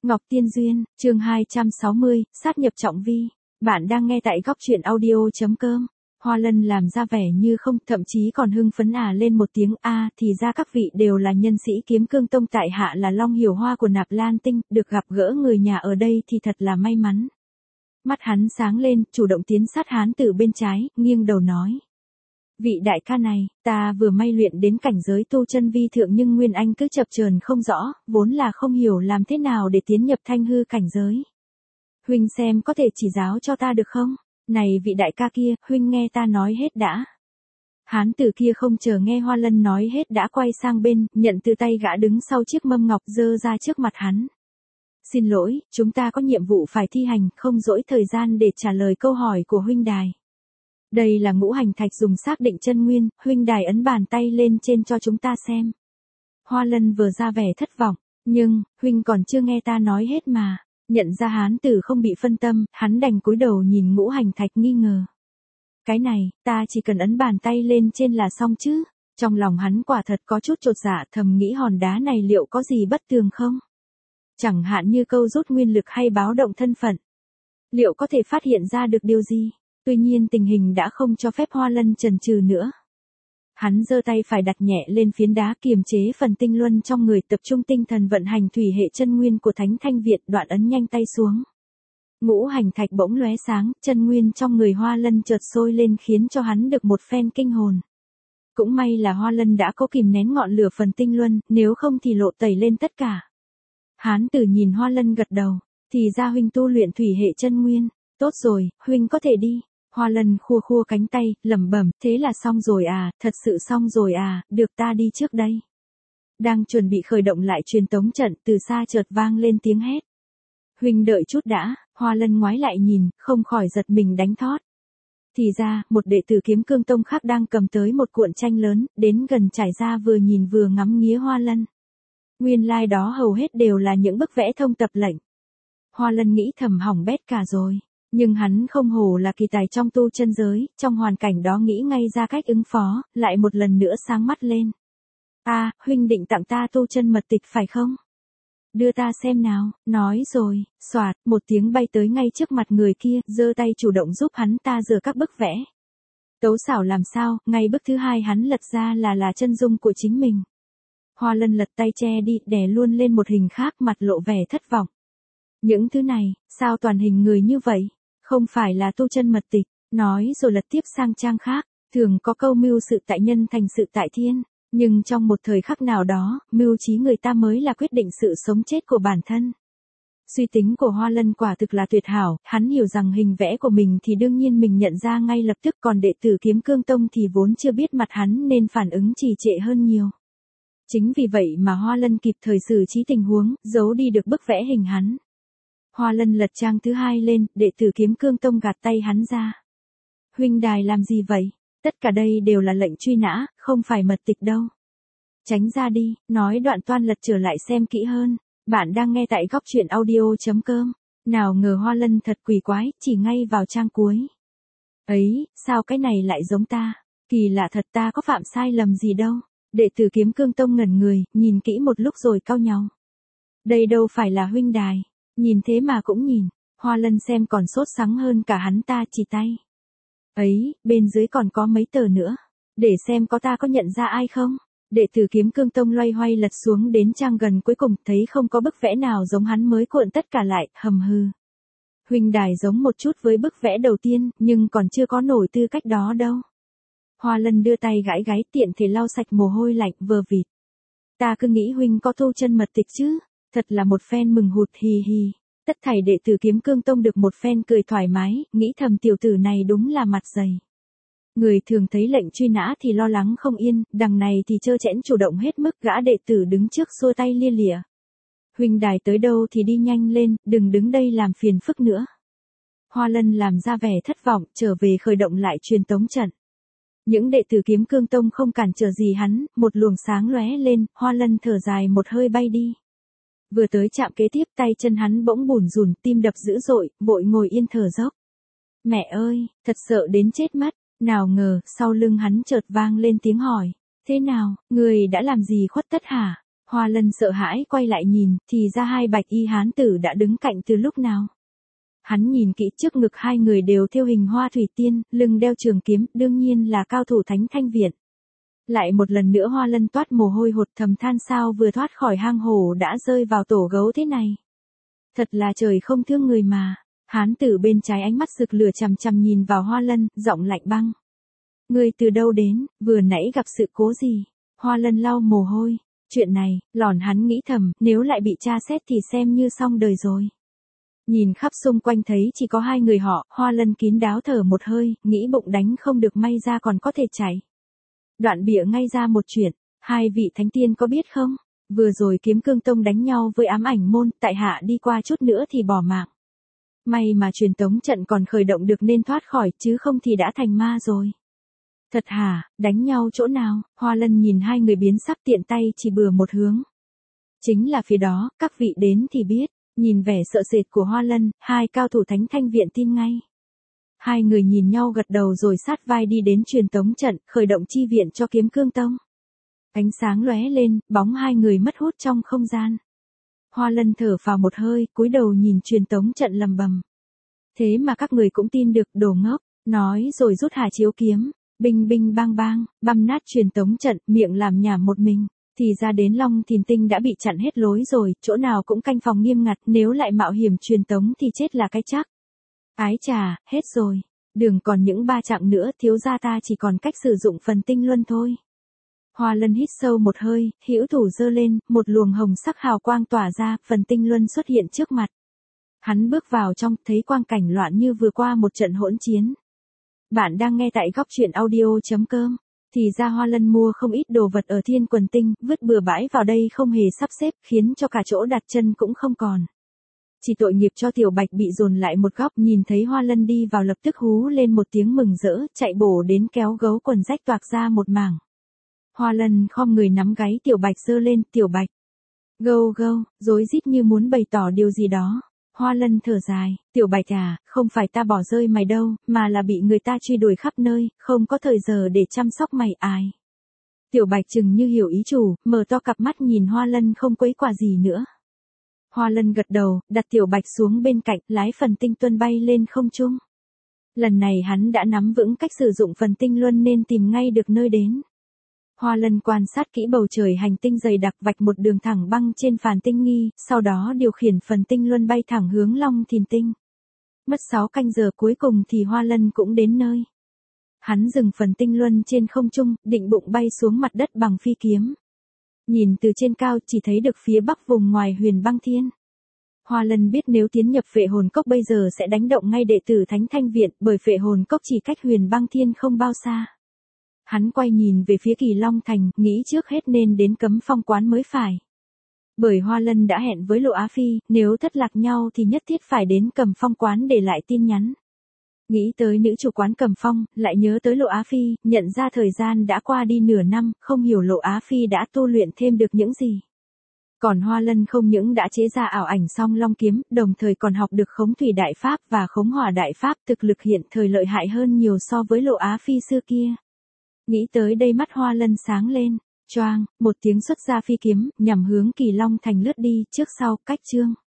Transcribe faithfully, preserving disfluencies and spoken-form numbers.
Ngọc Tiên Duyên, chương hai trăm sáu mươi, sát nhập trọng vi. Bạn đang nghe tại góc truyện audio.com. Hoa Lân làm ra vẻ như không, thậm chí còn hưng phấn à lên một tiếng a à, thì ra các vị đều là nhân sĩ Kiếm Cương Tông, tại hạ là Long Hiểu Hoa của Nạp Lan Tinh, được gặp gỡ người nhà ở đây thì thật là may mắn. Mắt hắn sáng lên, chủ động tiến sát hán tử bên trái, nghiêng đầu nói. Vị đại ca này, ta vừa may luyện đến cảnh giới tu chân vi thượng nhưng Nguyên Anh cứ chập chờn không rõ, vốn là không hiểu làm thế nào để tiến nhập thanh hư cảnh giới. Huynh xem có thể chỉ giáo cho ta được không? Này vị đại ca kia, huynh nghe ta nói hết đã. Hán tử kia không chờ nghe Hoa Lân nói hết đã quay sang bên, nhận từ tay gã đứng sau chiếc mâm ngọc dơ ra trước mặt hắn. Xin lỗi, chúng ta có nhiệm vụ phải thi hành, không dỗi thời gian để trả lời câu hỏi của huynh đài. Đây là ngũ hành thạch dùng xác định chân nguyên, huynh đài ấn bàn tay lên trên cho chúng ta xem. Hoa Lân vừa ra vẻ thất vọng, nhưng, huynh còn chưa nghe ta nói hết mà. Nhận ra hán tử không bị phân tâm, hắn đành cúi đầu nhìn ngũ hành thạch nghi ngờ. Cái này, ta chỉ cần ấn bàn tay lên trên là xong chứ. Trong lòng hắn quả thật có chút chột dạ, thầm nghĩ hòn đá này liệu có gì bất tường không? Chẳng hạn như câu rút nguyên lực hay báo động thân phận. Liệu có thể phát hiện ra được điều gì? Tuy nhiên tình hình đã không cho phép Hoa Lân chần chừ nữa. Hắn giơ tay phải đặt nhẹ lên phiến đá, kiềm chế phần tinh luân trong người, tập trung tinh thần vận hành thủy hệ chân nguyên của Thánh Thanh Việt, đoạn ấn nhanh tay xuống. Ngũ hành thạch bỗng lóe sáng, chân nguyên trong người Hoa Lân chợt sôi lên khiến cho hắn được một phen kinh hồn. Cũng may là Hoa Lân đã có kìm nén ngọn lửa phần tinh luân, nếu không thì lộ tẩy lên tất cả. Hán tử nhìn Hoa Lân gật đầu, thì ra huynh tu luyện thủy hệ chân nguyên, tốt rồi, huynh có thể đi. Hoa Lân khua khua cánh tay, lẩm bẩm, thế là xong rồi à, thật sự xong rồi à, được ta đi trước đây. Đang chuẩn bị khởi động lại truyền tống trận, từ xa chợt vang lên tiếng hét. Huynh đợi chút đã, Hoa Lân ngoái lại nhìn, không khỏi giật mình đánh thót. Thì ra, một đệ tử Kiếm Cương Tông khác đang cầm tới một cuộn tranh lớn, đến gần trải ra vừa nhìn vừa ngắm nghía Hoa Lân. Nguyên lai like đó hầu hết đều là những bức vẽ thông tập lệnh. Hoa Lân nghĩ thầm hỏng bét cả rồi. Nhưng hắn không hổ là kỳ tài trong tu chân giới, trong hoàn cảnh đó nghĩ ngay ra cách ứng phó, lại một lần nữa sáng mắt lên. À, huynh định tặng ta tu chân mật tịch phải không? Đưa ta xem nào, nói rồi, xoạt, một tiếng bay tới ngay trước mặt người kia, giơ tay chủ động giúp hắn ta rửa các bức vẽ. Tấu xảo làm sao, ngay bức thứ hai hắn lật ra là là chân dung của chính mình. Hoa Lân lật tay che đi, đè luôn lên một hình khác, mặt lộ vẻ thất vọng. Những thứ này, sao toàn hình người như vậy? Không phải là tu chân mật tịch, nói rồi lật tiếp sang trang khác, thường có câu mưu sự tại nhân thành sự tại thiên, nhưng trong một thời khắc nào đó, mưu trí người ta mới là quyết định sự sống chết của bản thân. Suy tính của Hoa Lân quả thực là tuyệt hảo, hắn hiểu rằng hình vẽ của mình thì đương nhiên mình nhận ra ngay lập tức, còn đệ tử Kiếm Cương Tông thì vốn chưa biết mặt hắn nên phản ứng trì trệ hơn nhiều. Chính vì vậy mà Hoa Lân kịp thời xử trí tình huống, giấu đi được bức vẽ hình hắn. Hoa Lân lật trang thứ hai lên, đệ tử Kiếm Cương Tông gạt tay hắn ra. Huynh đài làm gì vậy? Tất cả đây đều là lệnh truy nã, không phải mật tịch đâu. Tránh ra đi, nói đoạn toan lật trở lại xem kỹ hơn. Bạn đang nghe tại góc truyện audio.com. Nào ngờ Hoa Lân thật quỷ quái, chỉ ngay vào trang cuối. Ấy, sao cái này lại giống ta? Kỳ lạ thật, ta có phạm sai lầm gì đâu. Đệ tử Kiếm Cương Tông ngẩn người, nhìn kỹ một lúc rồi cau nhau. Đây đâu phải là huynh đài. Nhìn thế mà cũng nhìn, Hoa Lân xem còn sốt sắng hơn cả hắn ta, chỉ tay. Ấy, bên dưới còn có mấy tờ nữa, để xem có ta có nhận ra ai không. Đệ tử Kiếm Cương Tông loay hoay lật xuống đến trang gần cuối cùng, thấy không có bức vẽ nào giống hắn mới cuộn tất cả lại, hầm hừ. Huynh đài giống một chút với bức vẽ đầu tiên, nhưng còn chưa có nổi tư cách đó đâu. Hoa Lân đưa tay gãi gáy, tiện thể lau sạch mồ hôi lạnh vờ vịt. Ta cứ nghĩ huynh có tu chân mật tịch chứ. Thật là một phen mừng hụt, hì hì. Tất thảy đệ tử Kiếm Cương Tông được một phen cười thoải mái, nghĩ thầm tiểu tử này đúng là mặt dày. Người thường thấy lệnh truy nã thì lo lắng không yên, đằng này thì trơ trẽn chủ động hết mức, gã đệ tử đứng trước xua tay lia lịa. Huynh đài tới đâu thì đi nhanh lên, đừng đứng đây làm phiền phức nữa. Hoa Lân làm ra vẻ thất vọng, trở về khởi động lại truyền tống trận. Những đệ tử Kiếm Cương Tông không cản trở gì hắn, một luồng sáng lóe lên, Hoa Lân thở dài một hơi bay đi. Vừa tới trạm kế tiếp, tay chân hắn bỗng bủn rủn, tim đập dữ dội, vội ngồi yên thở dốc. Mẹ ơi, thật sợ đến chết mất. Nào ngờ, sau lưng hắn chợt vang lên tiếng hỏi. Thế nào, người đã làm gì khuất tất hả? Hoa Lân sợ hãi quay lại nhìn, thì ra hai bạch y hán tử đã đứng cạnh từ lúc nào. Hắn nhìn kỹ trước ngực hai người đều thêu hình hoa thủy tiên, lưng đeo trường kiếm, đương nhiên là cao thủ Thánh Thanh Viện. Lại một lần nữa Hoa Lân toát mồ hôi hột thầm than sao vừa thoát khỏi hang hổ đã rơi vào tổ gấu thế này. Thật là trời không thương người mà. Hán tử bên trái ánh mắt rực lửa chằm chằm nhìn vào Hoa Lân, giọng lạnh băng. Ngươi từ đâu đến, vừa nãy gặp sự cố gì? Hoa Lân lau mồ hôi. Chuyện này, lòn hắn nghĩ thầm, nếu lại bị tra xét thì xem như xong đời rồi. Nhìn khắp xung quanh thấy chỉ có hai người họ, Hoa Lân kín đáo thở một hơi, nghĩ bụng đánh không được may ra còn có thể chạy. Đoạn bịa ngay ra một chuyện, hai vị thánh tiên có biết không? Vừa rồi Kiếm Cương Tông đánh nhau với Ám Ảnh Môn, tại hạ đi qua chút nữa thì bỏ mạng. May mà truyền tống trận còn khởi động được nên thoát khỏi, chứ không thì đã thành ma rồi. Thật hả, đánh nhau chỗ nào? Hoa Lân nhìn hai người biến sắc tiện tay chỉ bừa một hướng. Chính là phía đó, các vị đến thì biết. Nhìn vẻ sợ sệt của Hoa Lân, hai cao thủ Thánh Thanh Viện tin ngay. Hai người nhìn nhau gật đầu rồi sát vai đi đến truyền tống trận, khởi động chi viện cho Kiếm Cương Tông. Ánh sáng lóe lên, bóng hai người mất hút trong không gian. Hoa Lân thở phào một hơi, cúi đầu nhìn truyền tống trận lầm bầm. Thế mà các người cũng tin được, đồ ngốc, nói rồi rút hỏa chiếu kiếm, binh binh bang bang, băm nát truyền tống trận, miệng làm nhảm một mình. Thì ra đến Long Thìn Tinh đã bị chặn hết lối rồi, chỗ nào cũng canh phòng nghiêm ngặt, nếu lại mạo hiểm truyền tống thì chết là cái chắc. Ái chà, hết rồi, đường còn những ba chặng nữa, thiếu gia ta chỉ còn cách sử dụng phần tinh luân thôi. Hoa Lân hít sâu một hơi, hữu thủ giơ lên, một luồng hồng sắc hào quang tỏa ra, phần tinh luân xuất hiện trước mặt. Hắn bước vào trong, thấy quang cảnh loạn như vừa qua một trận hỗn chiến. Bạn đang nghe tại góc truyện audio.com. Thì ra Hoa Lân mua không ít đồ vật ở Thiên Quần Tinh, vứt bừa bãi vào đây không hề sắp xếp, khiến cho cả chỗ đặt chân cũng không còn. Chỉ tội nghiệp cho Tiểu Bạch bị dồn lại một góc, nhìn thấy Hoa Lân đi vào lập tức hú lên một tiếng mừng rỡ, chạy bổ đến kéo gấu quần rách toạc ra một mảng. Hoa Lân khom người nắm gáy Tiểu Bạch giơ lên, Tiểu Bạch. Gâu gâu, rối rít như muốn bày tỏ điều gì đó. Hoa Lân thở dài, Tiểu Bạch à, không phải ta bỏ rơi mày đâu, mà là bị người ta truy đuổi khắp nơi, không có thời giờ để chăm sóc mày ai. Tiểu Bạch chừng như hiểu ý chủ, mở to cặp mắt nhìn Hoa Lân không quấy quả gì nữa. Hoa Lân gật đầu, đặt Tiểu Bạch xuống bên cạnh, lái phần tinh tuân bay lên không trung. Lần này hắn đã nắm vững cách sử dụng phần tinh luân nên tìm ngay được nơi đến. Hoa Lân quan sát kỹ bầu trời hành tinh dày đặc, vạch một đường thẳng băng trên phàn tinh nghi, sau đó điều khiển phần tinh luân bay thẳng hướng Long Thìn Tinh. Mất sáu canh giờ cuối cùng thì Hoa Lân cũng đến nơi. Hắn dừng phần tinh luân trên không trung, định bụng bay xuống mặt đất bằng phi kiếm. Nhìn từ trên cao chỉ thấy được phía bắc vùng ngoài Huyền Băng Thiên. Hoa Lân biết nếu tiến nhập Phệ Hồn Cốc bây giờ sẽ đánh động ngay đệ tử Thánh Thanh Viện, bởi Phệ Hồn Cốc chỉ cách Huyền Băng Thiên không bao xa. Hắn quay nhìn về phía Kỳ Long Thành, nghĩ trước hết nên đến Cấm Phong Quán mới phải. Bởi Hoa Lân đã hẹn với Lộ Á Phi, nếu thất lạc nhau thì nhất thiết phải đến Cấm Phong Quán để lại tin nhắn. Nghĩ tới nữ chủ quán Cấm Phong, lại nhớ tới Lộ Á Phi, nhận ra thời gian đã qua đi nửa năm, không hiểu Lộ Á Phi đã tu luyện thêm được những gì. Còn Hoa Lân không những đã chế ra ảo ảnh song long kiếm, đồng thời còn học được khống thủy đại pháp và khống hỏa đại pháp, thực lực hiện thời lợi hại hơn nhiều so với Lộ Á Phi xưa kia. Nghĩ tới đây mắt Hoa Lân sáng lên, choang, một tiếng xuất ra phi kiếm, nhằm hướng Kỳ Long Thành lướt đi, trước sau, cách chương.